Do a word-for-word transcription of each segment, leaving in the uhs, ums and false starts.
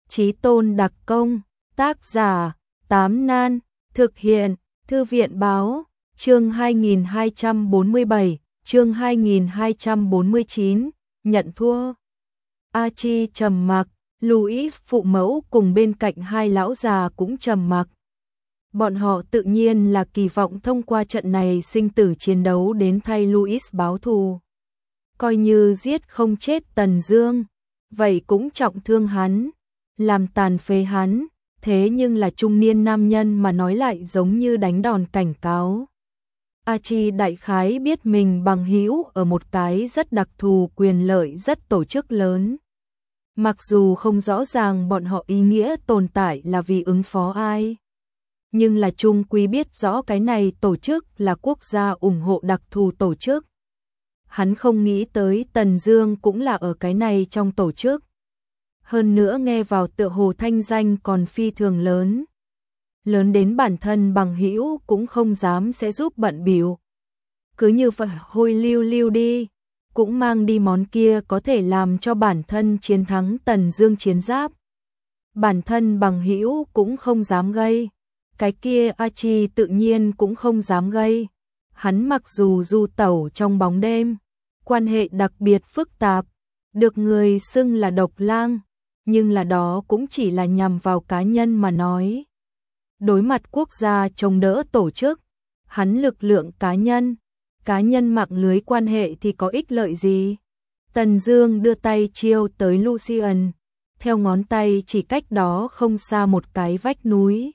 Chí Tôn đặc công, tác giả, Tám Nan, thực hiện, Thư viện báo, chương hai nghìn hai trăm bốn mươi bảy, chương hai nghìn hai trăm bốn mươi chín, nhận thua. A Chi trầm mặc, Louis phụ mẫu cùng bên cạnh hai lão già cũng trầm mặc. Bọn họ tự nhiên là kỳ vọng thông qua trận này sinh tử chiến đấu đến thay Louis báo thù. Coi như giết không chết Tần Dương, vậy cũng trọng thương hắn, làm tàn phế hắn, thế nhưng là trung niên nam nhân mà nói lại giống như đánh đòn cảnh cáo. A Chi đại khái biết mình bằng hữu ở một cái rất đặc thù quyền lợi rất tổ chức lớn. Mặc dù không rõ ràng bọn họ ý nghĩa tồn tại là vì ứng phó ai, nhưng là chung quy biết rõ cái này tổ chức là quốc gia ủng hộ đặc thù tổ chức. Hắn không nghĩ tới Tần Dương cũng là ở cái này trong tổ chức. Hơn nữa nghe vào tựa hồ thanh danh còn phi thường lớn. Lớn đến bản thân bằng hữu cũng không dám sẽ giúp bận bịu. Cứ như vậy hôi lưu lưu đi, cũng mang đi món kia có thể làm cho bản thân chiến thắng Tần Dương chiến giáp. Bản thân bằng hữu cũng không dám gây, cái kia A Chi tự nhiên cũng không dám gây. Hắn mặc dù du tẩu trong bóng đêm, quan hệ đặc biệt phức tạp, được người xưng là độc lang, nhưng là đó cũng chỉ là nhằm vào cá nhân mà nói. Đối mặt quốc gia chống đỡ tổ chức, hắn lực lượng cá nhân, cá nhân mạng lưới quan hệ thì có ích lợi gì? Tần Dương đưa tay chiêu tới Lucian, theo ngón tay chỉ cách đó không xa một cái vách núi.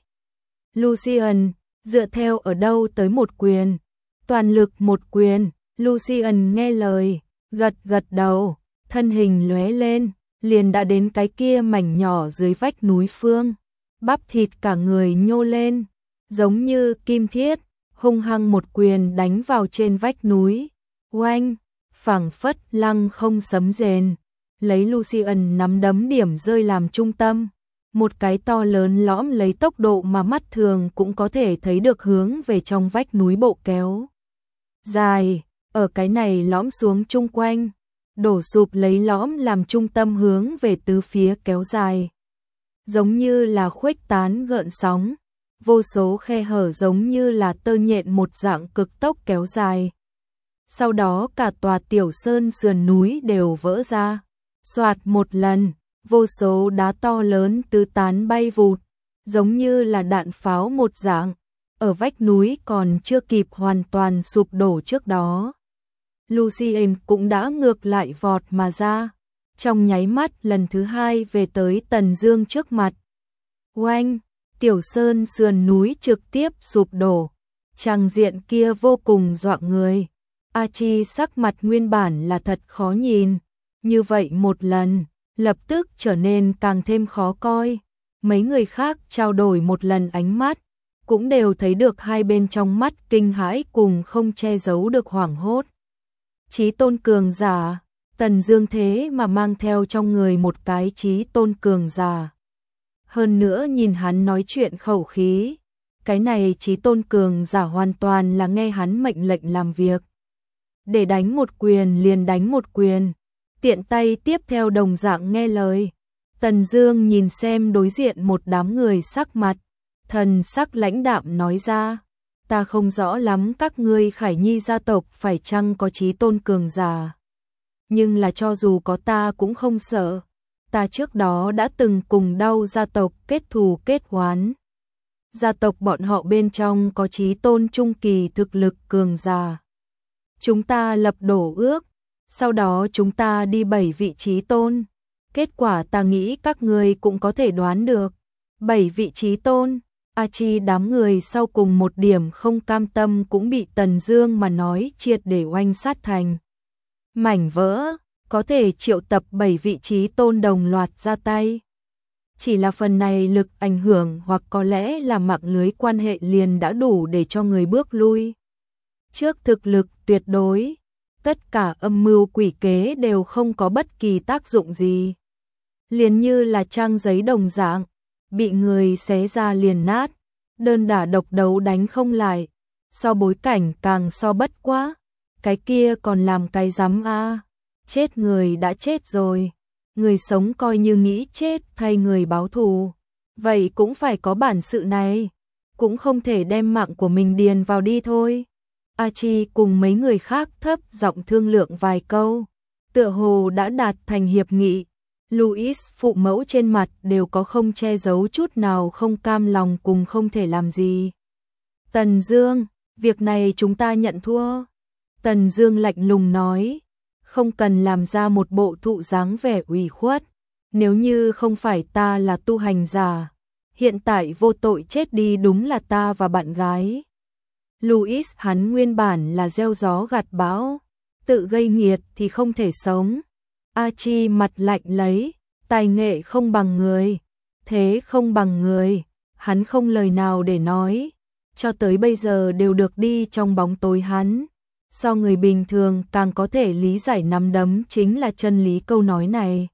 Lucian, dựa theo ở đâu tới một quyền, toàn lực một quyền. Lucian nghe lời, gật gật đầu, thân hình lóe lên, liền đã đến cái kia mảnh nhỏ dưới vách núi phương. Bắp thịt cả người nhô lên, giống như kim thiết, hung hăng một quyền đánh vào trên vách núi. Oanh, phảng phất lăng không sấm rền, lấy Lucian nắm đấm điểm rơi làm trung tâm. Một cái to lớn lõm lấy tốc độ mà mắt thường cũng có thể thấy được hướng về trong vách núi bộ kéo dài, ở cái này lõm xuống chung quanh, đổ sụp lấy lõm làm trung tâm hướng về tứ phía kéo dài. Giống như là khuếch tán gợn sóng, vô số khe hở giống như là tơ nhện một dạng cực tốc kéo dài. Sau đó cả tòa tiểu sơn sườn núi đều vỡ ra, xoạt một lần, vô số đá to lớn tứ tán bay vụt, giống như là đạn pháo một dạng, ở vách núi còn chưa kịp hoàn toàn sụp đổ trước đó. Lucien cũng đã ngược lại vọt mà ra, trong nháy mắt lần thứ hai về tới Tần Dương trước mặt. Oanh, tiểu sơn sườn núi trực tiếp sụp đổ, tràng diện kia vô cùng dọa người. A Chi sắc mặt nguyên bản là thật khó nhìn, như vậy một lần, lập tức trở nên càng thêm khó coi. Mấy người khác trao đổi một lần ánh mắt, cũng đều thấy được hai bên trong mắt kinh hãi cùng không che giấu được hoảng hốt. Chí tôn cường giả, Tần Dương thế mà mang theo trong người một cái chí tôn cường giả. Hơn nữa nhìn hắn nói chuyện khẩu khí, cái này chí tôn cường giả hoàn toàn là nghe hắn mệnh lệnh làm việc. Để đánh một quyền liền đánh một quyền, tiện tay tiếp theo đồng dạng nghe lời. Tần Dương nhìn xem đối diện một đám người sắc mặt, thần sắc lãnh đạm nói ra, ta không rõ lắm các ngươi Khải Nhi gia tộc phải chăng có chí tôn cường giả. Nhưng là cho dù có ta cũng không sợ, ta trước đó đã từng cùng đau gia tộc kết thù kết oán. Gia tộc bọn họ bên trong có chí tôn trung kỳ thực lực cường giả. Chúng ta lập đổ ước, sau đó chúng ta đi bảy vị chí tôn. Kết quả ta nghĩ các ngươi cũng có thể đoán được. Bảy vị chí tôn, A Chi đám người sau cùng một điểm không cam tâm cũng bị Tần Dương mà nói triệt để oanh sát thành mảnh vỡ, có thể triệu tập bảy vị chí tôn đồng loạt ra tay. Chỉ là phần này lực ảnh hưởng hoặc có lẽ là mạng lưới quan hệ liền đã đủ để cho người bước lui. Trước thực lực tuyệt đối, tất cả âm mưu quỷ kế đều không có bất kỳ tác dụng gì. Liền như là trang giấy đồng dạng, bị người xé ra liền nát, đơn đả độc đấu đánh không lại, so bối cảnh càng so bất quá, cái kia còn làm cái rắm a, chết người đã chết rồi, người sống coi như nghĩ chết thay người báo thù, vậy cũng phải có bản sự này, cũng không thể đem mạng của mình điền vào đi thôi. Archie cùng mấy người khác thấp giọng thương lượng vài câu, tựa hồ đã đạt thành hiệp nghị. Louis phụ mẫu trên mặt đều có không che giấu chút nào không cam lòng cùng không thể làm gì. Tần Dương, việc này chúng ta nhận thua. Tần Dương lạnh lùng nói, không cần làm ra một bộ thụ dáng vẻ ủy khuất. Nếu như không phải ta là tu hành giả, hiện tại vô tội chết đi đúng là ta và bạn gái. Louis hắn nguyên bản là gieo gió gặt bão, tự gây nghiệt thì không thể sống. Archie mặt lạnh lấy, tài nghệ không bằng người, thế không bằng người, hắn không lời nào để nói, cho tới bây giờ đều được đi trong bóng tối hắn. So người bình thường càng có thể lý giải nắm đấm chính là chân lý câu nói này.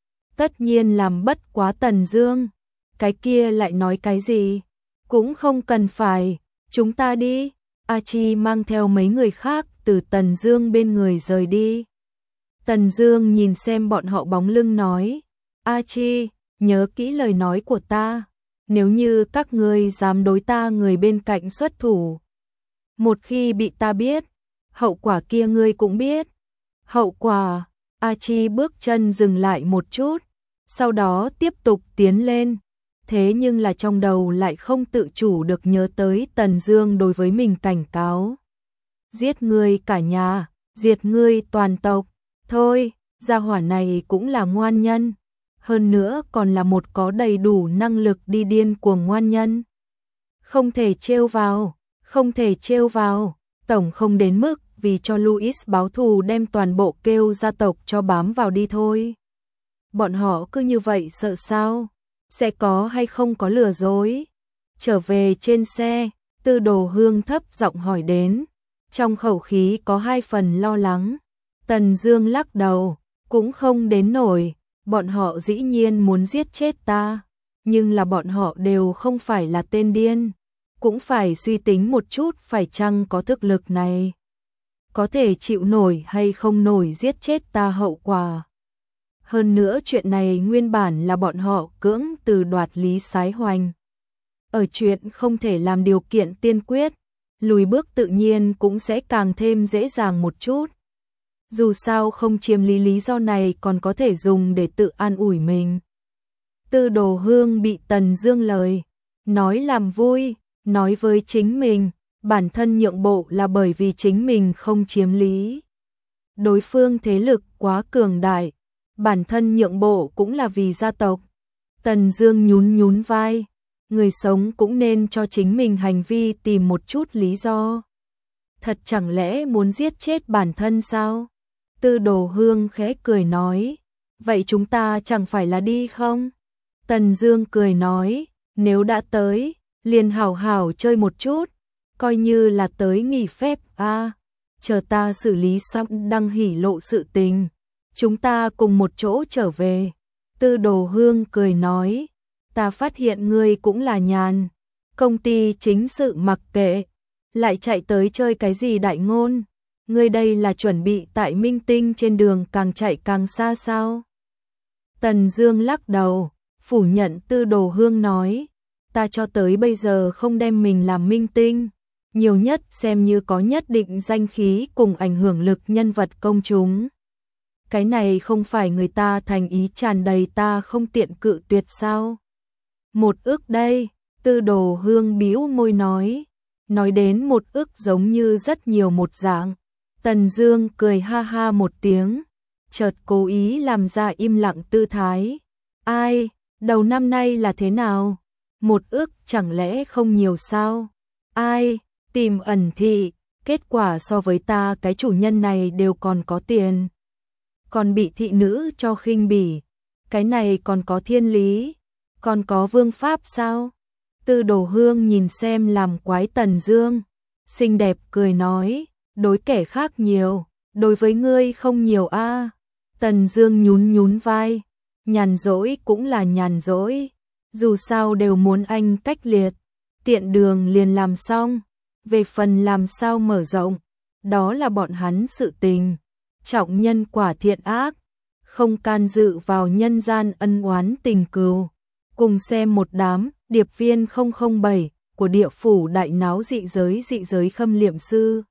Tất nhiên làm bất quá Tần Dương, cái kia lại nói cái gì, cũng không cần phải, chúng ta đi. Archie mang theo mấy người khác từ Tần Dương bên người rời đi. Tần Dương nhìn xem bọn họ bóng lưng nói, Archie, nhớ kỹ lời nói của ta, nếu như các ngươi dám đối ta người bên cạnh xuất thủ, một khi bị ta biết, hậu quả kia ngươi cũng biết. Hậu quả? Archie bước chân dừng lại một chút, sau đó tiếp tục tiến lên. Thế nhưng là trong đầu lại không tự chủ được nhớ tới Tần Dương đối với mình cảnh cáo. Giết ngươi cả nhà, diệt ngươi toàn tộc. Thôi, gia hỏa này cũng là ngoan nhân. Hơn nữa còn là một có đầy đủ năng lực đi điên cuồng ngoan nhân. Không thể trêu vào, không thể trêu vào. Tổng không đến mức vì cho Louis báo thù đem toàn bộ kêu gia tộc cho bám vào đi thôi. Bọn họ cứ như vậy sợ sao? Sẽ có hay không có lừa dối? Trở về trên xe, Tư Đồ Hương thấp giọng hỏi đến, trong khẩu khí có hai phần lo lắng. Tần Dương lắc đầu, cũng không đến nổi, bọn họ dĩ nhiên muốn giết chết ta, nhưng là bọn họ đều không phải là tên điên, cũng phải suy tính một chút phải chăng có thực lực này, có thể chịu nổi hay không nổi giết chết ta hậu quả. Hơn nữa chuyện này nguyên bản là bọn họ cưỡng từ đoạt Lý Sái Hoành. Ở chuyện không thể làm điều kiện tiên quyết, lùi bước tự nhiên cũng sẽ càng thêm dễ dàng một chút. Dù sao không chiếm lý lý do này còn có thể dùng để tự an ủi mình. Tư Đồ Hương bị Tần Dương lời nói làm vui, nói với chính mình, bản thân nhượng bộ là bởi vì chính mình không chiếm lý. Đối phương thế lực quá cường đại, bản thân nhượng bộ cũng là vì gia tộc. Tần Dương nhún nhún vai, người sống cũng nên cho chính mình hành vi tìm một chút lý do. Thật chẳng lẽ muốn giết chết bản thân sao? Tư Đồ Hương khẽ cười nói, vậy chúng ta chẳng phải là đi không? Tần Dương cười nói, nếu đã tới, liền hảo hảo chơi một chút, coi như là tới nghỉ phép a. À, chờ ta xử lý xong Đăng Hỉ Lộ sự tình, chúng ta cùng một chỗ trở về. Tư Đồ Hương cười nói, ta phát hiện ngươi cũng là nhàn, công ty chính sự mặc kệ, lại chạy tới chơi cái gì đại ngôn, ngươi đây là chuẩn bị tại minh tinh trên đường càng chạy càng xa sao? Tần Dương lắc đầu, phủ nhận Tư Đồ Hương nói, ta cho tới bây giờ không đem mình làm minh tinh, nhiều nhất xem như có nhất định danh khí cùng ảnh hưởng lực nhân vật công chúng. Cái này không phải người ta thành ý tràn đầy ta không tiện cự tuyệt sao? Một ước đây, Tư Đồ Hương bĩu môi nói, nói đến một ước giống như rất nhiều một dạng. Tần Dương cười ha ha một tiếng, chợt cố ý làm ra im lặng tư thái. Ai, đầu năm nay là thế nào? Một ước chẳng lẽ không nhiều sao? Ai, tìm ẩn thị, kết quả so với ta cái chủ nhân này đều còn có tiền. Còn bị thị nữ cho khinh bỉ, cái này còn có thiên lý, còn có vương pháp sao? Tư Đồ Hương nhìn xem làm quái Tần Dương, xinh đẹp cười nói, đối kẻ khác nhiều, đối với ngươi không nhiều a. À. Tần Dương nhún nhún vai, nhàn rỗi cũng là nhàn rỗi, dù sao đều muốn anh cách liệt, tiện đường liền làm xong, về phần làm sao mở rộng, đó là bọn hắn sự tình, trọng nhân quả thiện ác, không can dự vào nhân gian ân oán tình cừu. Cùng xem một đám điệp viên không không bảy của địa phủ đại náo dị giới dị giới khâm liệm sư.